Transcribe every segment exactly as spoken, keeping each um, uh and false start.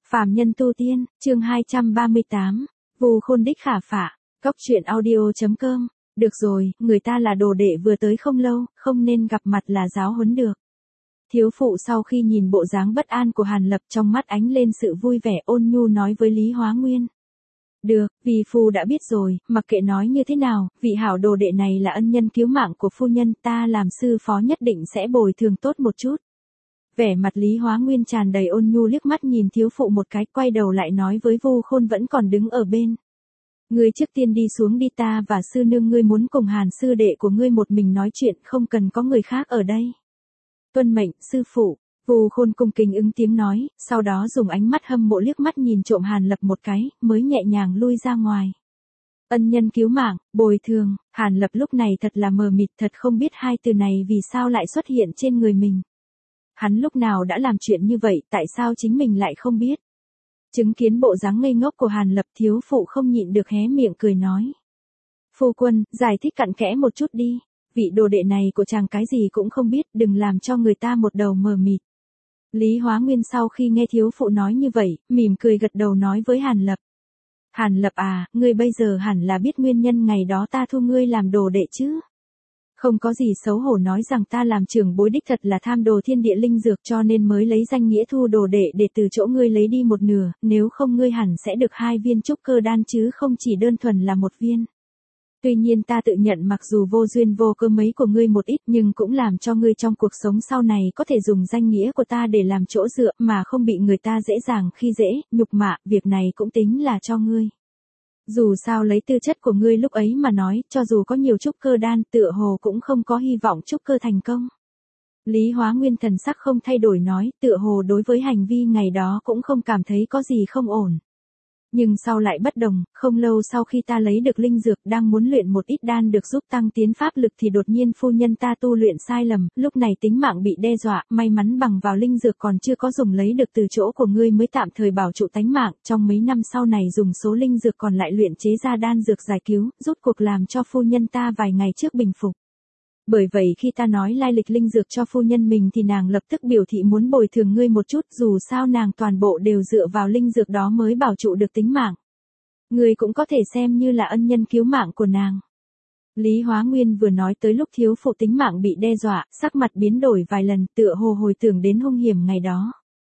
Phàm nhân tu tiên, chương hai trăm ba mươi tám, Vu Khôn đích khả phả, cóc truyện audio.com, được rồi, người ta là đồ đệ vừa tới không lâu, không nên gặp mặt là giáo huấn được. Thiếu phụ sau khi nhìn bộ dáng bất an của Hàn Lập trong mắt ánh lên sự vui vẻ ôn nhu nói với Lý Hóa Nguyên. Được, vì phu đã biết rồi, mặc kệ nói như thế nào, vị hảo đồ đệ này là ân nhân cứu mạng của phu nhân, ta làm sư phó nhất định sẽ bồi thường tốt một chút. Vẻ mặt Lý Hóa Nguyên tràn đầy ôn nhu liếc mắt nhìn thiếu phụ một cái, quay đầu lại nói với Vu Khôn vẫn còn đứng ở bên. Ngươi trước tiên đi xuống đi, ta và sư nương ngươi muốn cùng Hàn sư đệ của ngươi một mình nói chuyện, không cần có người khác ở đây. Tuân mệnh, sư phụ. Vu Khôn cung kính ứng tiếng nói, sau đó dùng ánh mắt hâm mộ liếc mắt nhìn trộm Hàn Lập một cái, mới nhẹ nhàng lui ra ngoài. Ân nhân cứu mạng, bồi thường, Hàn Lập lúc này thật là mờ mịt, thật không biết hai từ này vì sao lại xuất hiện trên người mình. Hắn lúc nào đã làm chuyện như vậy, tại sao chính mình lại không biết? Chứng kiến bộ dáng ngây ngốc của Hàn Lập, thiếu phụ không nhịn được hé miệng cười nói. Phu quân, giải thích cặn kẽ một chút đi, vị đồ đệ này của chàng cái gì cũng không biết, đừng làm cho người ta một đầu mờ mịt. Lý Hóa Nguyên sau khi nghe thiếu phụ nói như vậy, mỉm cười gật đầu nói với Hàn Lập. Hàn Lập à, ngươi bây giờ hẳn là biết nguyên nhân ngày đó ta thu ngươi làm đồ đệ chứ? Không có gì xấu hổ nói rằng ta làm trưởng bối đích thật là tham đồ thiên địa linh dược cho nên mới lấy danh nghĩa thu đồ đệ để từ chỗ ngươi lấy đi một nửa, nếu không ngươi hẳn sẽ được hai viên trúc cơ đan chứ không chỉ đơn thuần là một viên. Tuy nhiên ta tự nhận mặc dù vô duyên vô cơ mấy của ngươi một ít nhưng cũng làm cho ngươi trong cuộc sống sau này có thể dùng danh nghĩa của ta để làm chỗ dựa mà không bị người ta dễ dàng khi dễ, nhục mạ, việc này cũng tính là cho ngươi. Dù sao lấy tư chất của ngươi lúc ấy mà nói, cho dù có nhiều trúc cơ đan tựa hồ cũng không có hy vọng trúc cơ thành công. Lý Hóa Nguyên thần sắc không thay đổi nói, tựa hồ đối với hành vi ngày đó cũng không cảm thấy có gì không ổn. Nhưng sau lại bất đồng, không lâu sau khi ta lấy được linh dược đang muốn luyện một ít đan được giúp tăng tiến pháp lực thì đột nhiên phu nhân ta tu luyện sai lầm, lúc này tính mạng bị đe dọa, may mắn bằng vào linh dược còn chưa có dùng lấy được từ chỗ của ngươi mới tạm thời bảo trụ tánh mạng, trong mấy năm sau này dùng số linh dược còn lại luyện chế ra đan dược giải cứu, rút cuộc làm cho phu nhân ta vài ngày trước bình phục. Bởi vậy khi ta nói lai lịch linh dược cho phu nhân mình thì nàng lập tức biểu thị muốn bồi thường ngươi một chút, dù sao nàng toàn bộ đều dựa vào linh dược đó mới bảo trụ được tính mạng. Ngươi cũng có thể xem như là ân nhân cứu mạng của nàng. Lý Hóa Nguyên vừa nói tới lúc thiếu phụ tính mạng bị đe dọa, sắc mặt biến đổi vài lần, tựa hồ hồi tưởng đến hung hiểm ngày đó.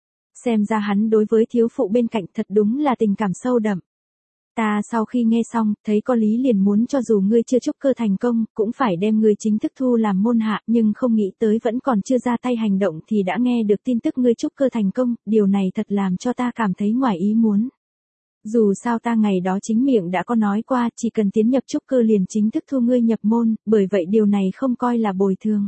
Xem ra hắn đối với thiếu phụ bên cạnh thật đúng là tình cảm sâu đậm. Ta sau khi nghe xong, thấy có lý liền muốn cho dù ngươi chưa trúc cơ thành công, cũng phải đem ngươi chính thức thu làm môn hạ, nhưng không nghĩ tới vẫn còn chưa ra tay hành động thì đã nghe được tin tức ngươi trúc cơ thành công, điều này thật làm cho ta cảm thấy ngoài ý muốn. Dù sao ta ngày đó chính miệng đã có nói qua, chỉ cần tiến nhập trúc cơ liền chính thức thu ngươi nhập môn, bởi vậy điều này không coi là bồi thường.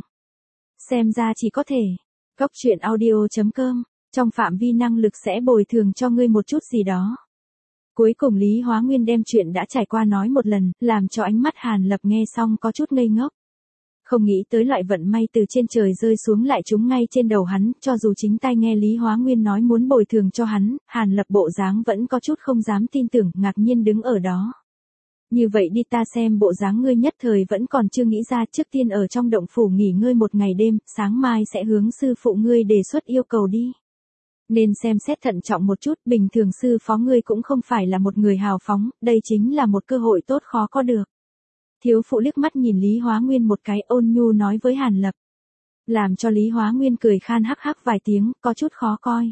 Xem ra chỉ có thể, cóc truyện audio.com, trong phạm vi năng lực sẽ bồi thường cho ngươi một chút gì đó. Cuối cùng Lý Hóa Nguyên đem chuyện đã trải qua nói một lần, làm cho ánh mắt Hàn Lập nghe xong có chút ngây ngốc. Không nghĩ tới loại vận may từ trên trời rơi xuống lại trúng ngay trên đầu hắn, cho dù chính tai nghe Lý Hóa Nguyên nói muốn bồi thường cho hắn, Hàn Lập bộ dáng vẫn có chút không dám tin tưởng, ngạc nhiên đứng ở đó. Như vậy đi, ta xem bộ dáng ngươi nhất thời vẫn còn chưa nghĩ ra, trước tiên ở trong động phủ nghỉ ngơi một ngày đêm, sáng mai sẽ hướng sư phụ ngươi đề xuất yêu cầu đi. Nên xem xét thận trọng một chút, bình thường sư phó ngươi cũng không phải là một người hào phóng, đây chính là một cơ hội tốt khó có được. Thiếu phụ liếc mắt nhìn Lý Hóa Nguyên một cái, ôn nhu nói với Hàn Lập. Làm cho Lý Hóa Nguyên cười khan hắc hắc vài tiếng, có chút khó coi.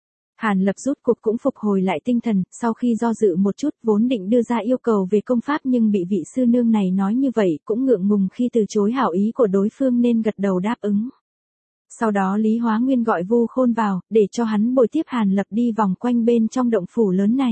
Hàn Lập rút cuộc cũng phục hồi lại tinh thần, sau khi do dự một chút vốn định đưa ra yêu cầu về công pháp nhưng bị vị sư nương này nói như vậy cũng ngượng ngùng khi từ chối hảo ý của đối phương nên gật đầu đáp ứng. Sau đó Lý Hóa Nguyên gọi Vu Khôn vào, để cho hắn bồi tiếp Hàn Lập đi vòng quanh bên trong động phủ lớn này.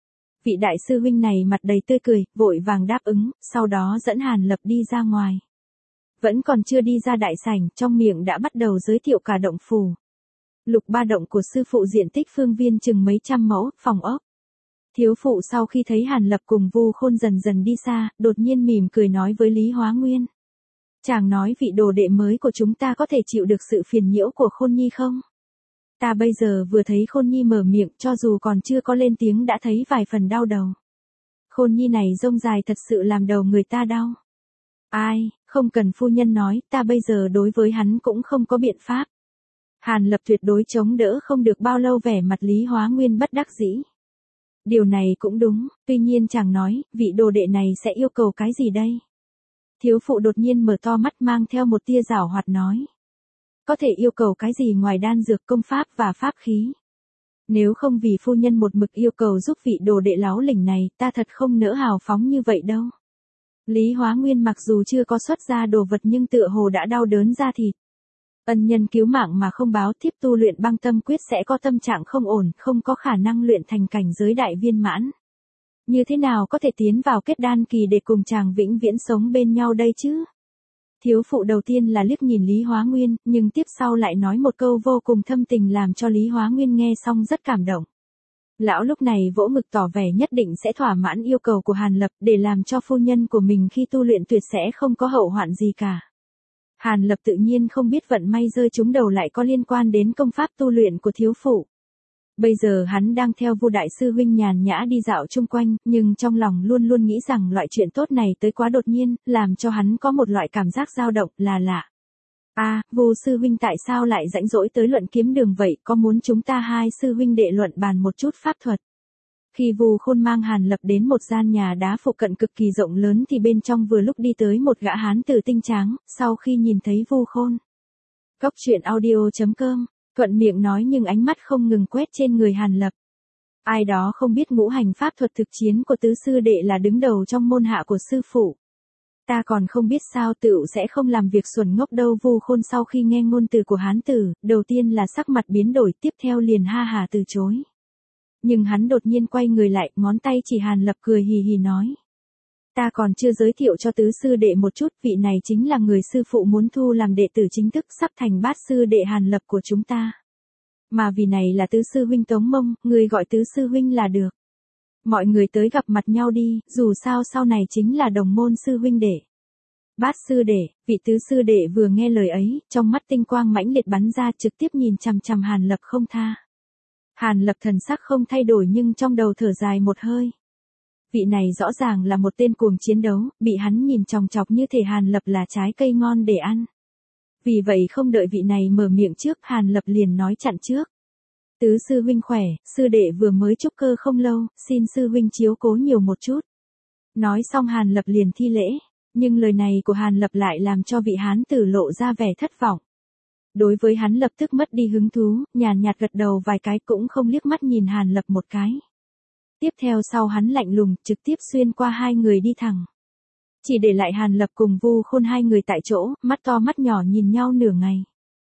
Vị đại sư huynh này mặt đầy tươi cười, vội vàng đáp ứng, sau đó dẫn Hàn Lập đi ra ngoài. Vẫn còn chưa đi ra đại sảnh, trong miệng đã bắt đầu giới thiệu cả động phủ. Lục ba động của sư phụ diện tích phương viên chừng mấy trăm mẫu, phòng ốc. Thiếu phụ sau khi thấy Hàn Lập cùng Vu Khôn dần dần đi xa, đột nhiên mỉm cười nói với Lý Hóa Nguyên. Chàng nói vị đồ đệ mới của chúng ta có thể chịu được sự phiền nhiễu của Khôn Nhi không? Ta bây giờ vừa thấy Khôn Nhi mở miệng cho dù còn chưa có lên tiếng đã thấy vài phần đau đầu. Khôn Nhi này rông dài thật sự làm đầu người ta đau. Ai, không cần phu nhân nói, ta bây giờ đối với hắn cũng không có biện pháp. Hàn Lập tuyệt đối chống đỡ không được bao lâu vẻ mặt Lý Hóa Nguyên bất đắc dĩ. Điều này cũng đúng, tuy nhiên chàng nói, vị đồ đệ này sẽ yêu cầu cái gì đây? Thiếu phụ đột nhiên mở to mắt mang theo một tia giảo hoạt nói. Có thể yêu cầu cái gì ngoài đan dược công pháp và pháp khí? Nếu không vì phu nhân một mực yêu cầu giúp vị đồ đệ láo lỉnh này, ta thật không nỡ hào phóng như vậy đâu. Lý Hóa Nguyên mặc dù chưa có xuất ra đồ vật nhưng tựa hồ đã đau đớn da thịt. Ân nhân cứu mạng mà không báo, tiếp tu luyện băng tâm quyết sẽ có tâm trạng không ổn, không có khả năng luyện thành cảnh giới đại viên mãn. Như thế nào có thể tiến vào kết đan kỳ để cùng chàng vĩnh viễn sống bên nhau đây chứ? Thiếu phụ đầu tiên là liếc nhìn Lý Hóa Nguyên, nhưng tiếp sau lại nói một câu vô cùng thâm tình làm cho Lý Hóa Nguyên nghe xong rất cảm động. Lão lúc này vỗ ngực tỏ vẻ nhất định sẽ thỏa mãn yêu cầu của Hàn Lập để làm cho phu nhân của mình khi tu luyện tuyệt sẽ không có hậu hoạn gì cả. Hàn Lập tự nhiên không biết vận may rơi trúng đầu lại có liên quan đến công pháp tu luyện của thiếu phụ. Bây giờ hắn đang theo Vu đại sư huynh nhàn nhã đi dạo chung quanh, nhưng trong lòng luôn luôn nghĩ rằng loại chuyện tốt này tới quá đột nhiên, làm cho hắn có một loại cảm giác dao động là lạ. A, à, Vu sư huynh tại sao lại rãnh rỗi tới luận kiếm đường vậy, có muốn chúng ta hai sư huynh đệ luận bàn một chút pháp thuật? Khi Vu Khôn mang Hàn Lập đến một gian nhà đá phụ cận cực kỳ rộng lớn thì bên trong vừa lúc đi tới một gã hán tử tinh tráng, sau khi nhìn thấy Vu Khôn. Cốc truyện audio chấm com, thuận miệng nói nhưng ánh mắt không ngừng quét trên người Hàn Lập. Ai đó không biết ngũ hành pháp thuật thực chiến của tứ sư đệ là đứng đầu trong môn hạ của sư phụ. Ta còn không biết sao tựu sẽ không làm việc xuẩn ngốc đâu. Vu Khôn sau khi nghe ngôn từ của hán tử, đầu tiên là sắc mặt biến đổi, tiếp theo liền ha hà từ chối. Nhưng hắn đột nhiên quay người lại, ngón tay chỉ Hàn Lập cười hì hì nói. Ta còn chưa giới thiệu cho tứ sư đệ một chút, vị này chính là người sư phụ muốn thu làm đệ tử chính thức sắp thành bát sư đệ Hàn Lập của chúng ta. Mà vì này là tứ sư huynh Tống Mông, người gọi tứ sư huynh là được. Mọi người tới gặp mặt nhau đi, dù sao sau này chính là đồng môn sư huynh đệ. Bát sư đệ, vị tứ sư đệ vừa nghe lời ấy, trong mắt tinh quang mãnh liệt bắn ra trực tiếp nhìn chằm chằm Hàn Lập không tha. Hàn Lập thần sắc không thay đổi nhưng trong đầu thở dài một hơi. Vị này rõ ràng là một tên cuồng chiến đấu, bị hắn nhìn chòng chọc như thể Hàn Lập là trái cây ngon để ăn. Vì vậy không đợi vị này mở miệng trước, Hàn Lập liền nói chặn trước. Tứ sư huynh khỏe, sư đệ vừa mới trúc cơ không lâu, xin sư huynh chiếu cố nhiều một chút. Nói xong Hàn Lập liền thi lễ, nhưng lời này của Hàn Lập lại làm cho vị hán tử lộ ra vẻ thất vọng. Đối với hắn lập tức mất đi hứng thú, nhàn nhạt gật đầu vài cái cũng không liếc mắt nhìn Hàn Lập một cái. Tiếp theo sau hắn lạnh lùng, trực tiếp xuyên qua hai người đi thẳng. Chỉ để lại Hàn Lập cùng Vu Khôn hai người tại chỗ, mắt to mắt nhỏ nhìn nhau nửa ngày.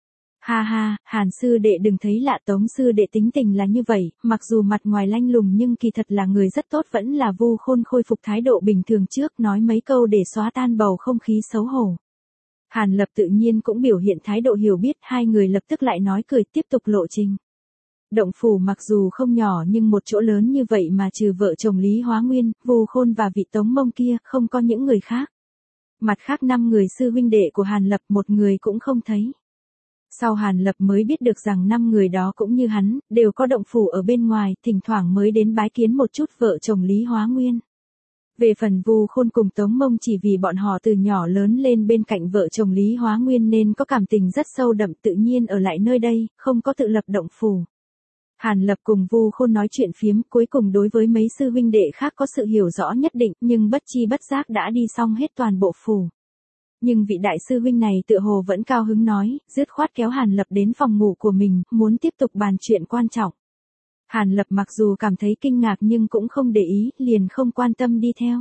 Ha ha, Hàn sư đệ đừng thấy lạ, Tống sư đệ tính tình là như vậy, mặc dù mặt ngoài lanh lùng nhưng kỳ thật là người rất tốt. Vẫn là Vu Khôn khôi phục thái độ bình thường trước, nói mấy câu để xóa tan bầu không khí xấu hổ. Hàn Lập tự nhiên cũng biểu hiện thái độ hiểu biết, hai người lập tức lại nói cười tiếp tục lộ trình. Động phủ mặc dù không nhỏ nhưng một chỗ lớn như vậy mà trừ vợ chồng Lý Hóa Nguyên, Vu Khôn và vị Tống Mông kia, không có những người khác. Mặt khác năm người sư huynh đệ của Hàn Lập một người cũng không thấy. Sau Hàn Lập mới biết được rằng năm người đó cũng như hắn, đều có động phủ ở bên ngoài, thỉnh thoảng mới đến bái kiến một chút vợ chồng Lý Hóa Nguyên. Về phần Vu Khôn cùng Tống Mông chỉ vì bọn họ từ nhỏ lớn lên bên cạnh vợ chồng Lý Hóa Nguyên nên có cảm tình rất sâu đậm, tự nhiên ở lại nơi đây, không có tự lập động phủ. Hàn Lập cùng Vu Khôn nói chuyện phiếm, cuối cùng đối với mấy sư huynh đệ khác có sự hiểu rõ nhất định, nhưng bất chi bất giác đã đi xong hết toàn bộ phủ. Nhưng vị đại sư huynh này tựa hồ vẫn cao hứng nói, dứt khoát kéo Hàn Lập đến phòng ngủ của mình, muốn tiếp tục bàn chuyện quan trọng. Hàn Lập mặc dù cảm thấy kinh ngạc nhưng cũng không để ý, liền không quan tâm đi theo.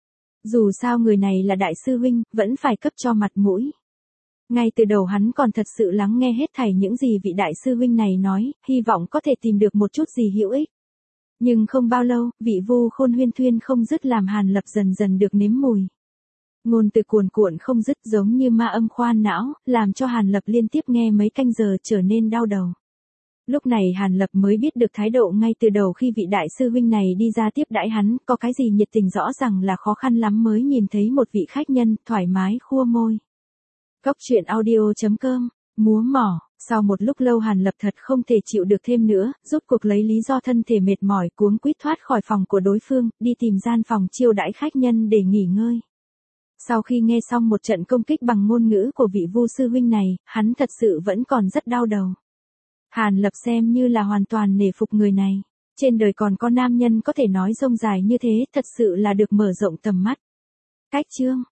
Dù sao người này là đại sư huynh, vẫn phải cấp cho mặt mũi. Ngay từ đầu hắn còn thật sự lắng nghe hết thảy những gì vị đại sư huynh này nói, hy vọng có thể tìm được một chút gì hữu ích. Nhưng không bao lâu, vị Vu Khôn huyên thuyên không dứt làm Hàn Lập dần dần được nếm mùi. Ngôn từ cuồn cuộn không dứt giống như ma âm khoan não, làm cho Hàn Lập liên tiếp nghe mấy canh giờ trở nên đau đầu. Lúc này Hàn Lập mới biết được thái độ ngay từ đầu khi vị đại sư huynh này đi ra tiếp đãi hắn, có cái gì nhiệt tình rõ ràng là khó khăn lắm mới nhìn thấy một vị khách nhân, thoải mái khua môi. Cốc truyện audio chấm com, múa mỏ, sau một lúc lâu Hàn Lập thật không thể chịu được thêm nữa, rốt cuộc lấy lý do thân thể mệt mỏi cuống quýt thoát khỏi phòng của đối phương, đi tìm gian phòng chiêu đãi khách nhân để nghỉ ngơi. Sau khi nghe xong một trận công kích bằng ngôn ngữ của vị Vu sư huynh này, hắn thật sự vẫn còn rất đau đầu. Hàn Lập xem như là hoàn toàn nể phục người này. Trên đời còn có nam nhân có thể nói rông dài như thế, thật sự là được mở rộng tầm mắt. Cách chương